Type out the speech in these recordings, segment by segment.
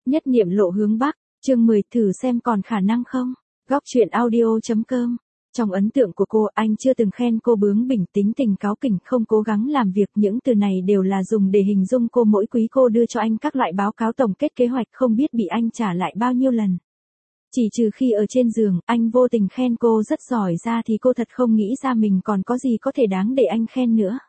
Nhất niệm lộ hướng Bắc, chương 10 thử xem còn khả năng không? Góc chuyện audio.com. Trong ấn tượng của cô, anh chưa từng khen cô bướng bỉnh, tính tình cáu kỉnh, không cố gắng làm việc. Những từ này đều là dùng để hình dung cô. Mỗi quý cô đưa cho anh các loại báo cáo tổng kết kế hoạch, không biết bị anh trả lại bao nhiêu lần. Chỉ trừ khi ở trên giường, anh vô tình khen cô rất giỏi ra thì cô thật không nghĩ ra mình còn có gì có thể đáng để anh khen nữa.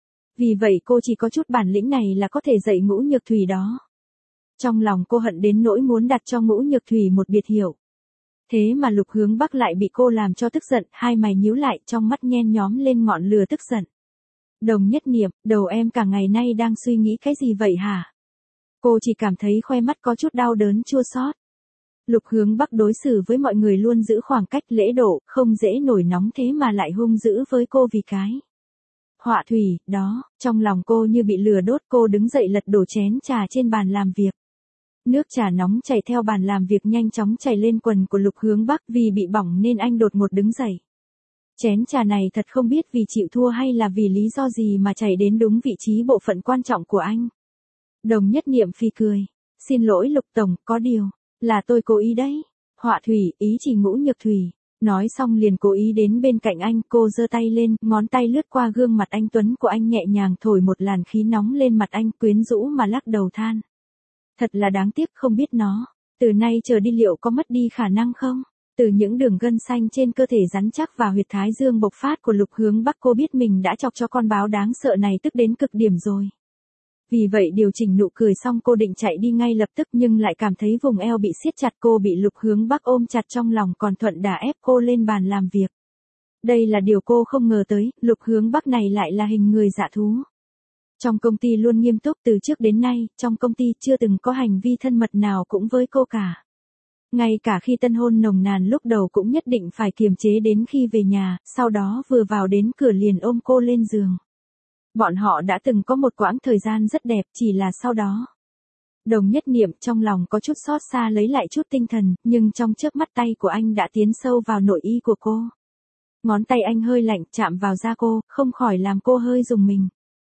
Vì vậy cô chỉ có chút bản lĩnh này là có thể dạy Ngũ Nhược Thủy đó. Trong lòng cô hận đến nỗi muốn đặt cho Ngũ Nhược Thủy một biệt hiệu. Thế mà Lục Hướng Bắc lại bị cô làm cho tức giận, hai mày nhíu lại, trong mắt nhen nhóm lên ngọn lửa tức giận. Đồng Nhất Niệm, đầu em cả ngày nay đang suy nghĩ cái gì vậy hả? Cô chỉ cảm thấy khoe mắt có chút đau đớn chua xót. Lục Hướng Bắc đối xử với mọi người luôn giữ khoảng cách lễ độ, không dễ nổi nóng, thế mà lại hung dữ với cô vì cái họa thủy đó. Trong lòng cô như bị lửa đốt, cô đứng dậy lật đổ chén trà trên bàn làm việc. Nước trà nóng chảy theo bàn làm việc nhanh chóng chảy lên quần của Lục Hướng Bắc, vì bị bỏng nên anh đột ngột đứng dậy. Chén trà này thật không biết vì chịu thua hay là vì lý do gì mà chảy đến đúng vị trí bộ phận quan trọng của anh. Đồng Nhất Niệm phì cười. Xin lỗi Lục Tổng, có điều là tôi cố ý đấy. Họa thủy, ý chỉ Ngũ Nhược Thủy. Nói xong liền cố ý đến bên cạnh anh, cô giơ tay lên, ngón tay lướt qua gương mặt anh tuấn của anh, nhẹ nhàng thổi một làn khí nóng lên mặt anh, quyến rũ mà lắc đầu than. Thật là đáng tiếc, không biết nó từ nay trở đi liệu có mất đi khả năng không? Từ những đường gân xanh trên cơ thể rắn chắc và huyệt thái dương bộc phát của Lục Hướng Bắc, cô biết mình đã chọc cho con báo đáng sợ này tức đến cực điểm rồi. Vì vậy điều chỉnh nụ cười xong cô định chạy đi ngay lập tức, nhưng lại cảm thấy vùng eo bị siết chặt, cô bị Lục Hướng Bắc ôm chặt trong lòng, còn thuận đả ép cô lên bàn làm việc. Đây là điều cô không ngờ tới, Lục Hướng Bắc này lại là hình người dạ thú. Trong công ty luôn nghiêm túc, từ trước đến nay, trong công ty chưa từng có hành vi thân mật nào cũng với cô cả. Ngay cả khi tân hôn nồng nàn lúc đầu cũng nhất định phải kiềm chế đến khi về nhà, sau đó vừa vào đến cửa liền ôm cô lên giường. Bọn họ đã từng có một quãng thời gian rất đẹp, chỉ là sau đó. Đồng Nhất Niệm trong lòng có chút xót xa lấy lại chút tinh thần, nhưng trong chớp mắt tay của anh đã tiến sâu vào nội y của cô. Ngón tay anh hơi lạnh chạm vào da cô, không khỏi làm cô hơi rùng mình.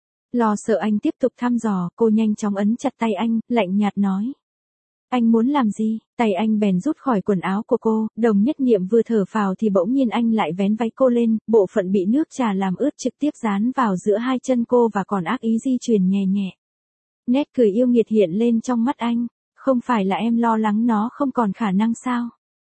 Lo sợ anh tiếp tục thăm dò, cô nhanh chóng ấn chặt tay anh, lạnh nhạt nói. Anh muốn làm gì? Tay anh bèn rút khỏi quần áo của cô. Đồng Nhất Niệm vừa thở phào thì bỗng nhiên anh lại vén váy cô lên, bộ phận bị nước trà làm ướt trực tiếp dán vào giữa hai chân cô và còn ác ý di chuyển nhẹ nhẹ. Nét cười yêu nghiệt hiện lên trong mắt anh. Không phải là em lo lắng nó không còn khả năng sao?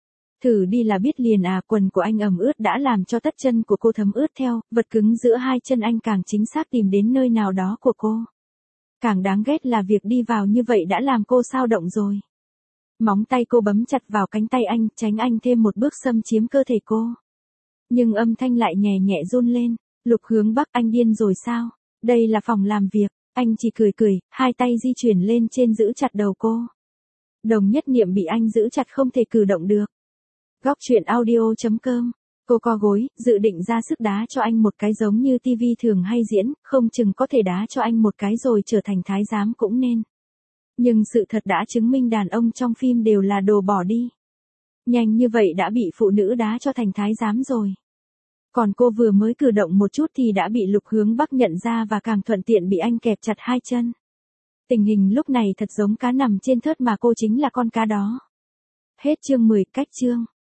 Thử đi là biết liền à. Quần của anh ẩm ướt đã làm cho tất chân của cô thấm ướt theo, vật cứng giữa hai chân anh càng chính xác tìm đến nơi nào đó của cô. Càng đáng ghét là việc đi vào như vậy đã làm cô xao động rồi. Móng tay cô bấm chặt vào cánh tay anh, tránh anh thêm một bước xâm chiếm cơ thể cô. Nhưng âm thanh lại nhẹ nhẹ run lên. Lục Hướng Bắc, anh điên rồi sao? Đây là phòng làm việc. Anh chỉ cười cười, hai tay di chuyển lên trên giữ chặt đầu cô. Đồng Nhất Niệm bị anh giữ chặt không thể cử động được. Góc chuyện audio.com. Cô co gối, dự định ra sức đá cho anh một cái giống như TV thường hay diễn, không chừng có thể đá cho anh một cái rồi trở thành thái giám cũng nên. Nhưng sự thật đã chứng minh đàn ông trong phim đều là đồ bỏ đi. Nhanh như vậy đã bị phụ nữ đá cho thành thái giám rồi. Còn cô vừa mới cử động một chút thì đã bị Lục Hướng Bắc nhận ra và càng thuận tiện bị anh kẹp chặt hai chân. Tình hình lúc này thật giống cá nằm trên thớt mà cô chính là con cá đó. Hết chương 10, cách chương.